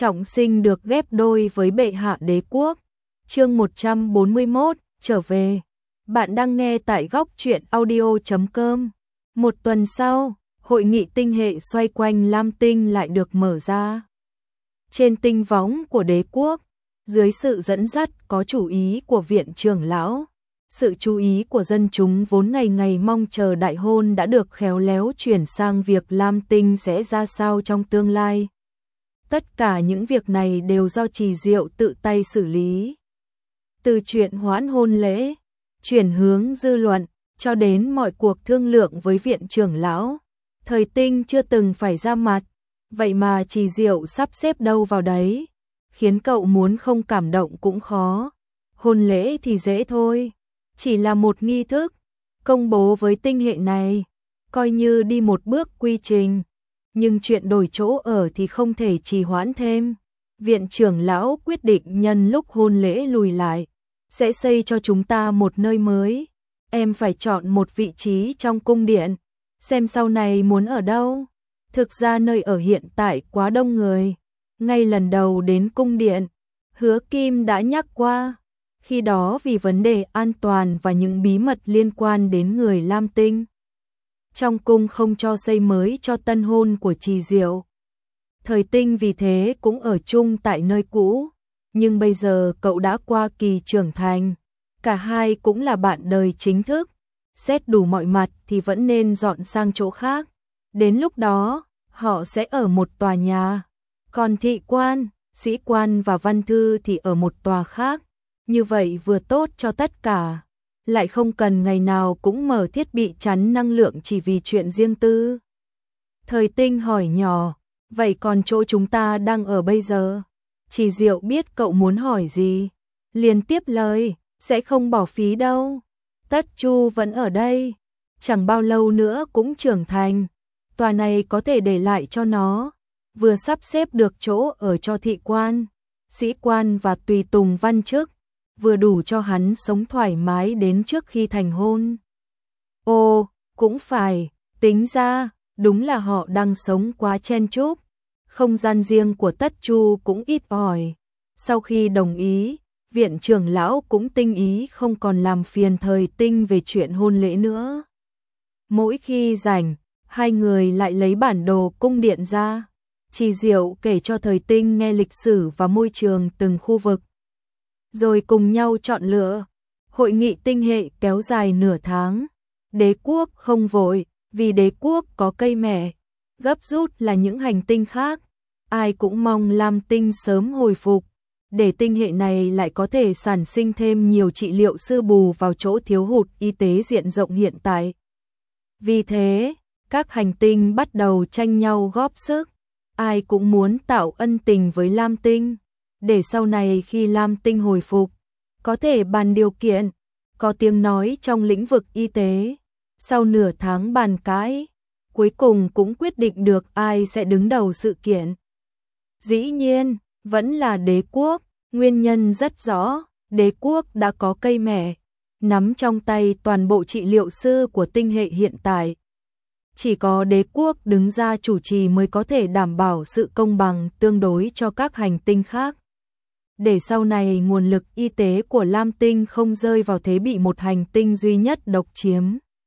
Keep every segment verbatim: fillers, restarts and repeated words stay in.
trọng sinh được ghép đôi với bệ hạ đế quốc. Chương một trăm bốn mươi mốt, trở về. Bạn đang nghe tại góc truyện audio chấm com. Một tuần sau, hội nghị tinh hệ xoay quanh Lam Tinh lại được mở ra. Trên tinh võng của đế quốc, dưới sự dẫn dắt có chủ ý của viện trưởng lão, sự chú ý của dân chúng vốn ngày ngày mong chờ đại hôn đã được khéo léo chuyển sang việc Lam Tinh sẽ ra sao trong tương lai. Tất cả những việc này đều do Trì Diệu tự tay xử lý. Từ chuyện hoãn hôn lễ, chuyển hướng dư luận, cho đến mọi cuộc thương lượng với viện trưởng lão, Thời Tinh chưa từng phải ra mặt, vậy mà Trì Diệu sắp xếp đâu vào đấy, khiến cậu muốn không cảm động cũng khó. Hôn lễ thì dễ thôi, chỉ là một nghi thức, công bố với tinh hệ này, coi như đi một bước quy trình. Nhưng chuyện đổi chỗ ở thì không thể trì hoãn thêm. Viện trưởng lão quyết định nhân lúc hôn lễ lùi lại, sẽ xây cho chúng ta một nơi mới. Em phải chọn một vị trí trong cung điện, xem sau này muốn ở đâu. Thực ra nơi ở hiện tại quá đông người. Ngay lần đầu đến cung điện, Hứa Kim đã nhắc qua. Khi đó vì vấn đề an toàn và những bí mật liên quan đến người Lam Tinh, trong cung không cho xây mới cho tân hôn của Trì Diệu. Thời Tinh vì thế cũng ở chung tại nơi cũ, nhưng bây giờ cậu đã qua kỳ trưởng thành, cả hai cũng là bạn đời chính thức, xét đủ mọi mặt thì vẫn nên dọn sang chỗ khác. Đến lúc đó, họ sẽ ở một tòa nhà, còn thị quan, sĩ quan và văn thư thì ở một tòa khác, như vậy vừa tốt cho tất cả. Lại không cần ngày nào cũng mở thiết bị chắn năng lượng chỉ vì chuyện riêng tư. Thời Tinh hỏi nhỏ, vậy còn chỗ chúng ta đang ở bây giờ? Trì Diệu biết cậu muốn hỏi gì, liền tiếp lời, sẽ không bỏ phí đâu. Tất Chu vẫn ở đây, chẳng bao lâu nữa cũng trưởng thành, tòa này có thể để lại cho nó, vừa sắp xếp được chỗ ở cho thị quan, sĩ quan và tùy tùng văn chức, vừa đủ cho hắn sống thoải mái đến trước khi thành hôn. Ồ, cũng phải, tính ra, đúng là họ đang sống quá chen chúc. Không gian riêng của Tất Chu cũng ít ỏi. Sau khi đồng ý, viện trưởng lão cũng tinh ý không còn làm phiền Thời Tinh về chuyện hôn lễ nữa. Mỗi khi rảnh, hai người lại lấy bản đồ cung điện ra. Trì Diệu kể cho Thời Tinh nghe lịch sử và môi trường từng khu vực, rồi cùng nhau chọn lựa. Hội nghị tinh hệ kéo dài nửa tháng. Đế quốc không vội, vì đế quốc có cây mẹ. Gấp rút là những hành tinh khác. Ai cũng mong Lam Tinh sớm hồi phục, để tinh hệ này lại có thể sản sinh thêm nhiều trị liệu sư bù vào chỗ thiếu hụt y tế diện rộng hiện tại. Vì thế, các hành tinh bắt đầu tranh nhau góp sức. Ai cũng muốn tạo ân tình với Lam Tinh, để sau này khi Lam Tinh hồi phục, có thể bàn điều kiện, có tiếng nói trong lĩnh vực y tế. Sau nửa tháng bàn cãi, cuối cùng cũng quyết định được ai sẽ đứng đầu sự kiện. Dĩ nhiên, vẫn là đế quốc, nguyên nhân rất rõ, đế quốc đã có cây mẹ, nắm trong tay toàn bộ trị liệu sư của tinh hệ hiện tại. Chỉ có đế quốc đứng ra chủ trì mới có thể đảm bảo sự công bằng tương đối cho các hành tinh khác. Để sau này nguồn lực y tế của Lam Tinh không rơi vào thế bị một hành tinh duy nhất độc chiếm.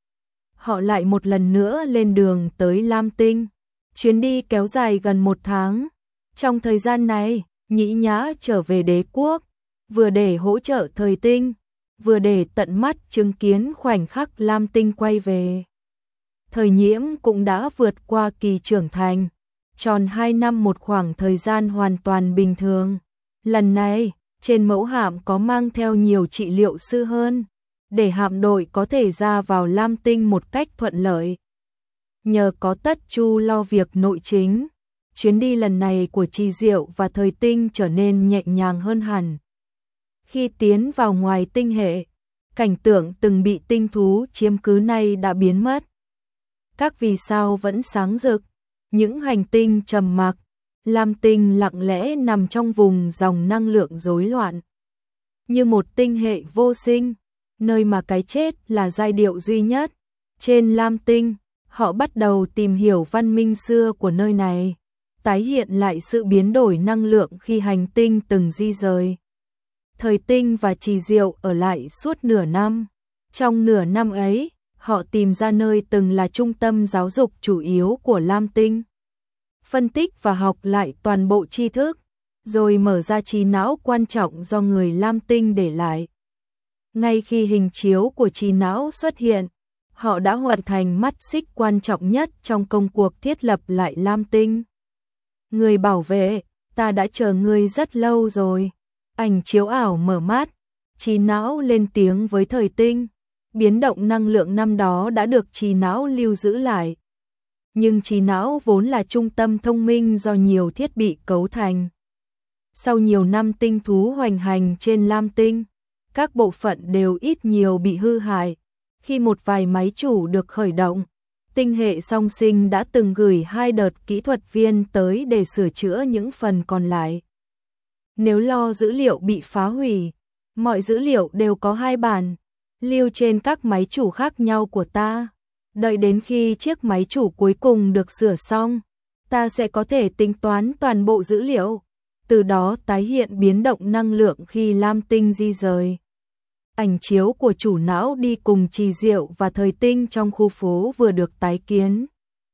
Họ lại một lần nữa lên đường tới Lam Tinh. Chuyến đi kéo dài gần một tháng. Trong thời gian này, Nhĩ Nhã trở về đế quốc, vừa để hỗ trợ Thời Tinh, vừa để tận mắt chứng kiến khoảnh khắc Lam Tinh quay về. Thời Nhiễm cũng đã vượt qua kỳ trưởng thành, tròn hai năm một khoảng thời gian hoàn toàn bình thường. Lần này, trên mẫu hạm có mang theo nhiều trị liệu sư hơn, để hạm đội có thể ra vào Lam Tinh một cách thuận lợi. Nhờ có Tất Chu lo việc nội chính, chuyến đi lần này của Trì Diệu và Thời Tinh trở nên nhẹ nhàng hơn hẳn. Khi tiến vào ngoài tinh hệ, cảnh tượng từng bị tinh thú chiếm cứ nay đã biến mất. Các vì sao vẫn sáng rực, những hành tinh trầm mặc. Lam Tinh lặng lẽ nằm trong vùng dòng năng lượng rối loạn, như một tinh hệ vô sinh, nơi mà cái chết là giai điệu duy nhất. Trên Lam Tinh, họ bắt đầu tìm hiểu văn minh xưa của nơi này, tái hiện lại sự biến đổi năng lượng khi hành tinh từng di rời. Thời Tinh và Trì Diệu ở lại suốt nửa năm. Trong nửa năm ấy, họ tìm ra nơi từng là trung tâm giáo dục chủ yếu của Lam Tinh. Phân tích và học lại toàn bộ tri thức, rồi mở ra trí não quan trọng do người Lam Tinh để lại. Ngay khi hình chiếu của trí não xuất hiện, họ đã hoàn thành mắt xích quan trọng nhất trong công cuộc thiết lập lại Lam Tinh. Người bảo vệ, ta đã chờ ngươi rất lâu rồi. Ảnh chiếu ảo mở mắt, trí não lên tiếng với Thời Tinh. Biến động năng lượng năm đó đã được trí não lưu giữ lại. Nhưng trí não vốn là trung tâm thông minh do nhiều thiết bị cấu thành. Sau nhiều năm tinh thú hoành hành trên Lam Tinh, các bộ phận đều ít nhiều bị hư hại. Khi một vài máy chủ được khởi động, tinh hệ song sinh đã từng gửi hai đợt kỹ thuật viên tới để sửa chữa những phần còn lại. Nếu lo dữ liệu bị phá hủy, mọi dữ liệu đều có hai bản, lưu trên các máy chủ khác nhau của ta. Đợi đến khi chiếc máy chủ cuối cùng được sửa xong, ta sẽ có thể tính toán toàn bộ dữ liệu, từ đó tái hiện biến động năng lượng khi Lam Tinh di rời. Ảnh chiếu của chủ não đi cùng Trì Diệu và Thời Tinh trong khu phố vừa được tái kiến.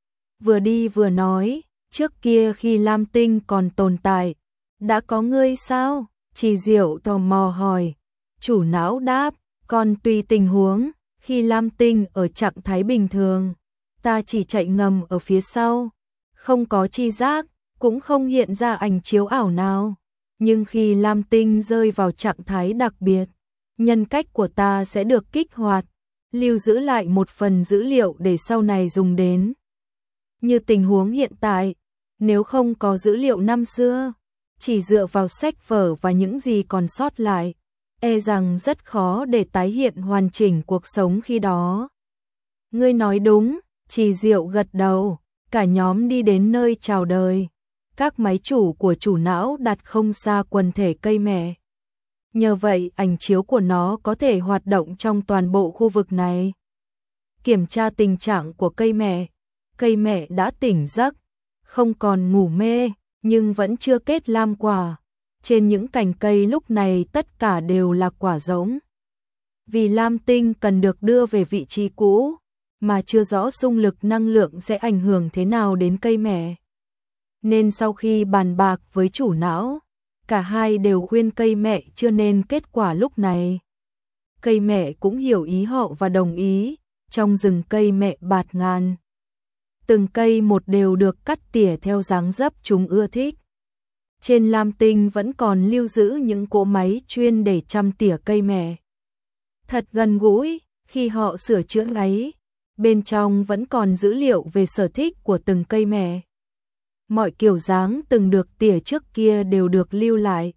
Vừa đi vừa nói, trước kia khi Lam Tinh còn tồn tại, đã có ngươi sao? Trì Diệu tò mò hỏi. Chủ não đáp, còn tùy tình huống, khi Lam Tinh ở trạng thái bình thường, ta chỉ chạy ngầm ở phía sau, không có tri giác, cũng không hiện ra ảnh chiếu ảo nào. Nhưng khi Lam Tinh rơi vào trạng thái đặc biệt, nhân cách của ta sẽ được kích hoạt, lưu giữ lại một phần dữ liệu để sau này dùng đến. Như tình huống hiện tại, nếu không có dữ liệu năm xưa, chỉ dựa vào sách vở và những gì còn sót lại, e rằng rất khó để tái hiện hoàn chỉnh cuộc sống khi đó. Ngươi nói đúng, Trì Diệu gật đầu, cả nhóm đi đến nơi chào đời. Các máy chủ của chủ não đặt không xa quần thể cây mẹ. Nhờ vậy ảnh chiếu của nó có thể hoạt động trong toàn bộ khu vực này. Kiểm tra tình trạng của cây mẹ. Cây mẹ đã tỉnh giấc, không còn ngủ mê, nhưng vẫn chưa kết lam quả. Trên những cành cây lúc này tất cả đều là quả rỗng. Vì Lam Tinh cần được đưa về vị trí cũ, mà chưa rõ xung lực năng lượng sẽ ảnh hưởng thế nào đến cây mẹ. Nên sau khi bàn bạc với chủ não, cả hai đều khuyên cây mẹ chưa nên kết quả lúc này. Cây mẹ cũng hiểu ý họ và đồng ý. Trong rừng cây mẹ bạt ngàn, từng cây một đều được cắt tỉa theo dáng dấp chúng ưa thích. Trên Lam Tinh vẫn còn lưu giữ những cỗ máy chuyên để chăm tỉa cây mẹ. Thật gần gũi, khi họ sửa chữa ấy, bên trong vẫn còn dữ liệu về sở thích của từng cây mẹ. Mọi kiểu dáng từng được tỉa trước kia đều được lưu lại.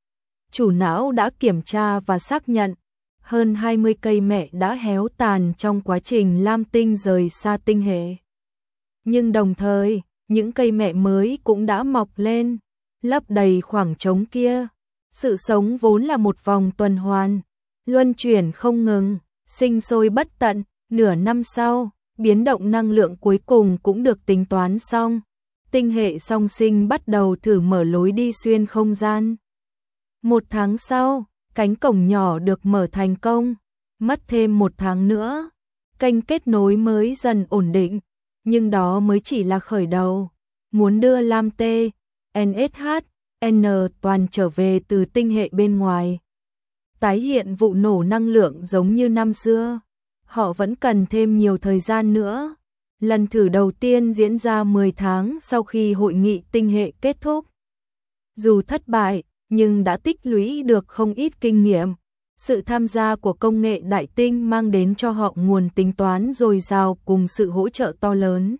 Chủ não đã kiểm tra và xác nhận, hơn hai mươi cây mẹ đã héo tàn trong quá trình Lam Tinh rời xa tinh hệ. Nhưng đồng thời, những cây mẹ mới cũng đã mọc lên, lấp đầy khoảng trống kia. Sự sống vốn là một vòng tuần hoàn, luân chuyển không ngừng, sinh sôi bất tận. Nửa năm sau, biến động năng lượng cuối cùng cũng được tính toán xong. Tinh hệ song sinh bắt đầu thử mở lối đi xuyên không gian. Một tháng sau, cánh cổng nhỏ được mở thành công. Mất thêm một tháng nữa, kênh kết nối mới dần ổn định. Nhưng đó mới chỉ là khởi đầu. Muốn đưa Lam T, en ét hát, N toàn trở về từ tinh hệ bên ngoài, tái hiện vụ nổ năng lượng giống như năm xưa, họ vẫn cần thêm nhiều thời gian nữa. Lần thử đầu tiên diễn ra mười tháng sau khi hội nghị tinh hệ kết thúc. Dù thất bại, nhưng đã tích lũy được không ít kinh nghiệm. Sự tham gia của công nghệ đại tinh mang đến cho họ nguồn tính toán dồi dào cùng sự hỗ trợ to lớn.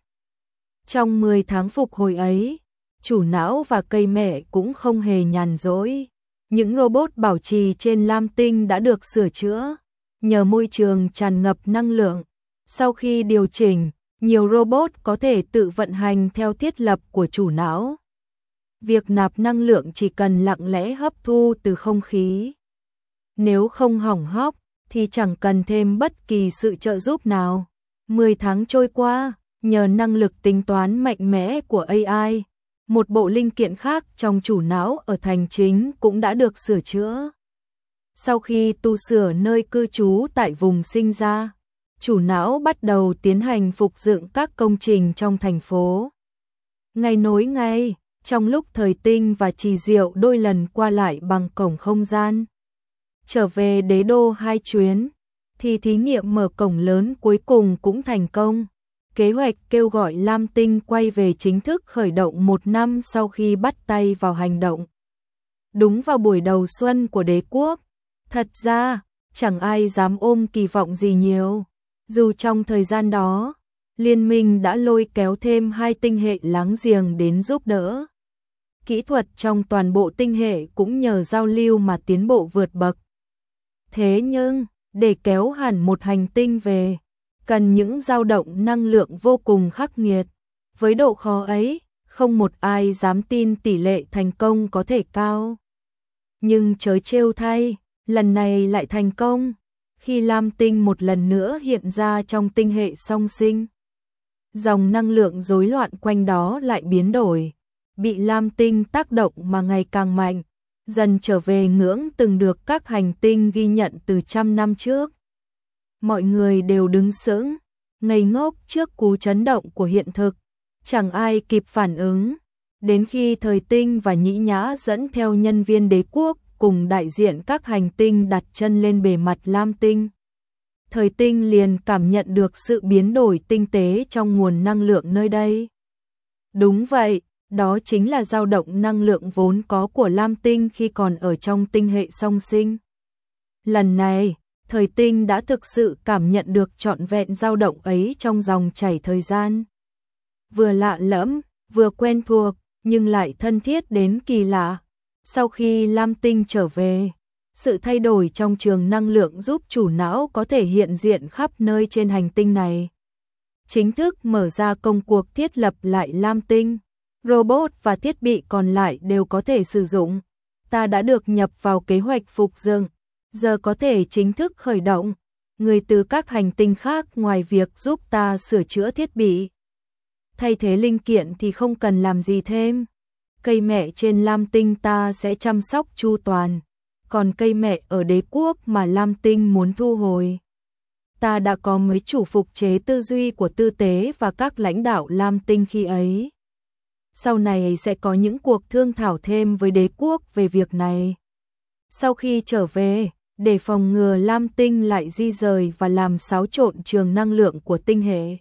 Trong mười tháng phục hồi ấy, chủ não và cây mẹ cũng không hề nhàn rỗi. Những robot bảo trì trên Lam Tinh đã được sửa chữa, nhờ môi trường tràn ngập năng lượng. Sau khi điều chỉnh, nhiều robot có thể tự vận hành theo thiết lập của chủ não. Việc nạp năng lượng chỉ cần lặng lẽ hấp thu từ không khí. Nếu không hỏng hóc, thì chẳng cần thêm bất kỳ sự trợ giúp nào. mười tháng trôi qua, nhờ năng lực tính toán mạnh mẽ của a i, Một bộ linh kiện khác trong chủ não ở thành chính cũng đã được sửa chữa. Sau khi tu sửa nơi cư trú tại vùng sinh ra, chủ não bắt đầu tiến hành phục dựng các công trình trong thành phố. Ngày nối ngày, trong lúc Thời Tinh và Trì Diệu đôi lần qua lại bằng cổng không gian, trở về đế đô hai chuyến, thì thí nghiệm mở cổng lớn cuối cùng cũng thành công. Kế hoạch kêu gọi Lam Tinh quay về chính thức khởi động một năm sau khi bắt tay vào hành động. Đúng vào buổi đầu xuân của đế quốc, thật ra, chẳng ai dám ôm kỳ vọng gì nhiều. Dù trong thời gian đó, liên minh đã lôi kéo thêm hai tinh hệ láng giềng đến giúp đỡ. Kỹ thuật trong toàn bộ tinh hệ cũng nhờ giao lưu mà tiến bộ vượt bậc. Thế nhưng, để kéo hẳn một hành tinh về, cần những dao động năng lượng vô cùng khắc nghiệt. Với độ khó ấy, không một ai dám tin tỷ lệ thành công có thể cao. Nhưng trớ trêu thay, lần này lại thành công, khi Lam Tinh một lần nữa hiện ra trong tinh hệ song sinh. Dòng năng lượng rối loạn quanh đó lại biến đổi, bị Lam Tinh tác động mà ngày càng mạnh, dần trở về ngưỡng từng được các hành tinh ghi nhận từ trăm năm trước. Mọi người đều đứng sững, ngây ngốc trước cú chấn động của hiện thực, chẳng ai kịp phản ứng. Đến khi Thời Tinh và Nhĩ Nhã dẫn theo nhân viên đế quốc cùng đại diện các hành tinh đặt chân lên bề mặt Lam Tinh, Thời Tinh liền cảm nhận được sự biến đổi tinh tế trong nguồn năng lượng nơi đây. Đúng vậy, đó chính là dao động năng lượng vốn có của Lam Tinh khi còn ở trong tinh hệ song sinh. Lần này, Thời Tinh đã thực sự cảm nhận được trọn vẹn dao động ấy trong dòng chảy thời gian. Vừa lạ lẫm, vừa quen thuộc, nhưng lại thân thiết đến kỳ lạ. Sau khi Lam Tinh trở về, sự thay đổi trong trường năng lượng giúp chủ não có thể hiện diện khắp nơi trên hành tinh này. Chính thức mở ra công cuộc thiết lập lại Lam Tinh. Robot và thiết bị còn lại đều có thể sử dụng. Ta đã được nhập vào kế hoạch phục dựng, giờ có thể chính thức khởi động. Người từ các hành tinh khác ngoài việc giúp ta sửa chữa thiết bị, thay thế linh kiện thì không cần làm gì thêm. Cây mẹ trên Lam Tinh ta sẽ chăm sóc chu toàn, còn cây mẹ ở đế quốc mà Lam Tinh muốn thu hồi, ta đã có mấy chủ phục chế tư duy của tư tế và các lãnh đạo Lam Tinh khi ấy. Sau này sẽ có những cuộc thương thảo thêm với đế quốc về việc này. Sau khi trở về, để phòng ngừa Lam Tinh lại di rời và làm xáo trộn trường năng lượng của tinh hệ,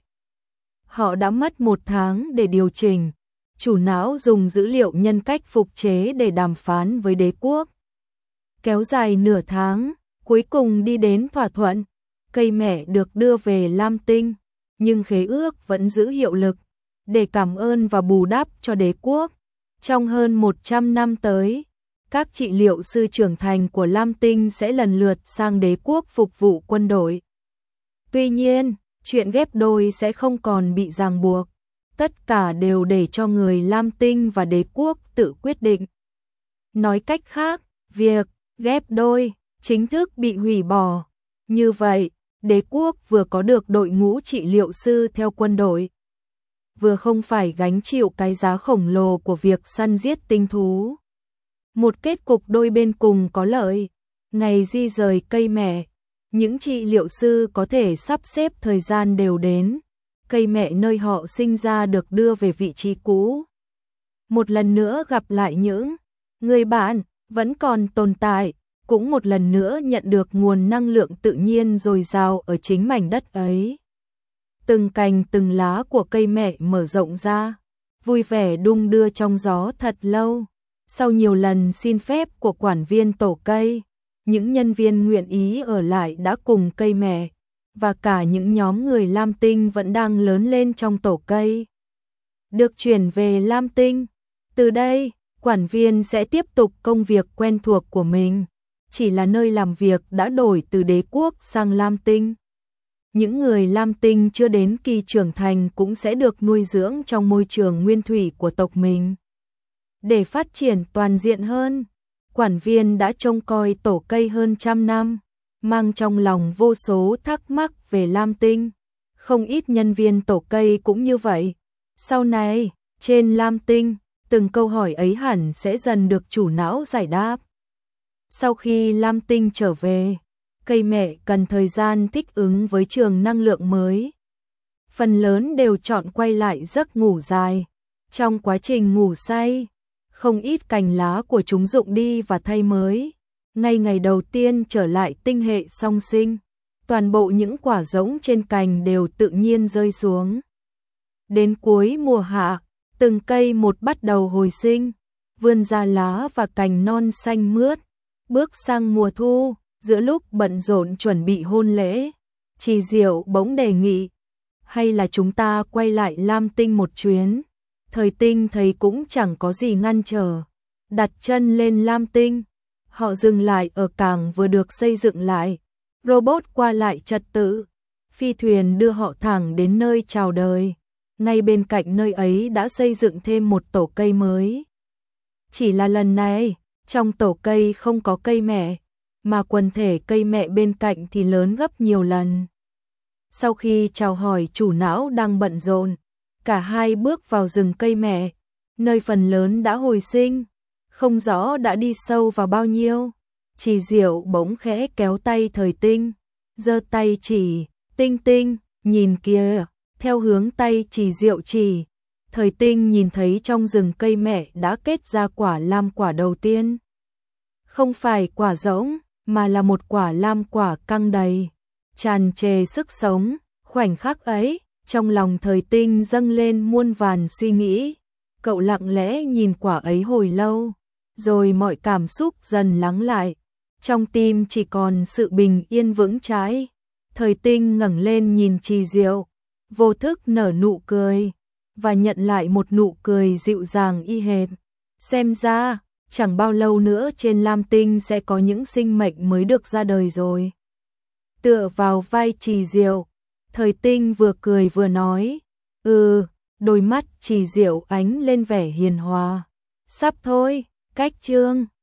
họ đã mất một tháng để điều chỉnh. Chủ não dùng dữ liệu nhân cách phục chế để đàm phán với đế quốc. Kéo dài nửa tháng, cuối cùng đi đến thỏa thuận. Cây mẹ được đưa về Lam Tinh, nhưng khế ước vẫn giữ hiệu lực. Để cảm ơn và bù đắp cho đế quốc, trong hơn một trăm năm tới, các trị liệu sư trưởng thành của Lam Tinh sẽ lần lượt sang đế quốc phục vụ quân đội. Tuy nhiên, chuyện ghép đôi sẽ không còn bị ràng buộc. Tất cả đều để cho người Lam Tinh và đế quốc tự quyết định. Nói cách khác, việc ghép đôi chính thức bị hủy bỏ. Như vậy, đế quốc vừa có được đội ngũ trị liệu sư theo quân đội, vừa không phải gánh chịu cái giá khổng lồ của việc săn giết tinh thú. Một kết cục đôi bên cùng có lợi. Ngày di rời cây mẹ, những trị liệu sư có thể sắp xếp thời gian đều đến. Cây mẹ nơi họ sinh ra được đưa về vị trí cũ. Một lần nữa gặp lại những người bạn vẫn còn tồn tại, cũng một lần nữa nhận được nguồn năng lượng tự nhiên dồi dào ở chính mảnh đất ấy. Từng cành từng lá của cây mẹ mở rộng ra, vui vẻ đung đưa trong gió thật lâu. Sau nhiều lần xin phép của quản viên tổ cây, những nhân viên nguyện ý ở lại đã cùng cây mẹ, và cả những nhóm người Lam Tinh vẫn đang lớn lên trong tổ cây, được chuyển về Lam Tinh. Từ đây, quản viên sẽ tiếp tục công việc quen thuộc của mình, chỉ là nơi làm việc đã đổi từ đế quốc sang Lam Tinh. Những người Lam Tinh chưa đến kỳ trưởng thành cũng sẽ được nuôi dưỡng trong môi trường nguyên thủy của tộc mình. Để phát triển toàn diện hơn, quản viên đã trông coi tổ cây hơn trăm năm, mang trong lòng vô số thắc mắc về Lam Tinh. Không ít nhân viên tổ cây cũng như vậy. Sau này, trên Lam Tinh, từng câu hỏi ấy hẳn sẽ dần được chủ não giải đáp. Sau khi Lam Tinh trở về, cây mẹ cần thời gian thích ứng với trường năng lượng mới. Phần lớn đều chọn quay lại giấc ngủ dài. Trong quá trình ngủ say, không ít cành lá của chúng rụng đi và thay mới. Ngay ngày đầu tiên trở lại tinh hệ song sinh, toàn bộ những quả rỗng trên cành đều tự nhiên rơi xuống. Đến cuối mùa hạ, từng cây một bắt đầu hồi sinh, vươn ra lá và cành non xanh mướt. Bước sang mùa thu, giữa lúc bận rộn chuẩn bị hôn lễ, Trì Diệu bỗng đề nghị, hay là chúng ta quay lại Lam Tinh một chuyến. Thời Tinh thấy cũng chẳng có gì ngăn trở. Đặt chân lên Lam Tinh, họ dừng lại ở cảng vừa được xây dựng lại. Robot qua lại trật tự, phi thuyền đưa họ thẳng đến nơi chào đời. Ngay bên cạnh nơi ấy đã xây dựng thêm một tổ cây mới. Chỉ là lần này, trong tổ cây không có cây mẹ, mà quần thể cây mẹ bên cạnh thì lớn gấp nhiều lần. Sau khi chào hỏi chủ não đang bận rộn, cả hai bước vào rừng cây mẹ, nơi phần lớn đã hồi sinh, không rõ đã đi sâu vào bao nhiêu. Trì Diệu bỗng khẽ kéo tay Thời Tinh, giơ tay chỉ, Tinh Tinh, nhìn kìa, theo hướng tay Trì Diệu chỉ. Thời Tinh nhìn thấy trong rừng cây mẹ đã kết ra quả lam quả đầu tiên. Không phải quả rỗng, mà là một quả lam quả căng đầy, tràn trề sức sống. Khoảnh khắc ấy, trong lòng Thời Tinh dâng lên muôn vàn suy nghĩ. Cậu lặng lẽ nhìn quả ấy hồi lâu, rồi mọi cảm xúc dần lắng lại. Trong tim chỉ còn sự bình yên vững chãi. Thời Tinh ngẩng lên nhìn Trì Diệu, vô thức nở nụ cười, và nhận lại một nụ cười dịu dàng y hệt. Xem ra, chẳng bao lâu nữa trên Lam Tinh sẽ có những sinh mệnh mới được ra đời rồi. Tựa vào vai Trì Diệu, Thời Tinh vừa cười vừa nói, ừ, đôi mắt Trì Diệu ánh lên vẻ hiền hòa. Sắp thôi, cách chương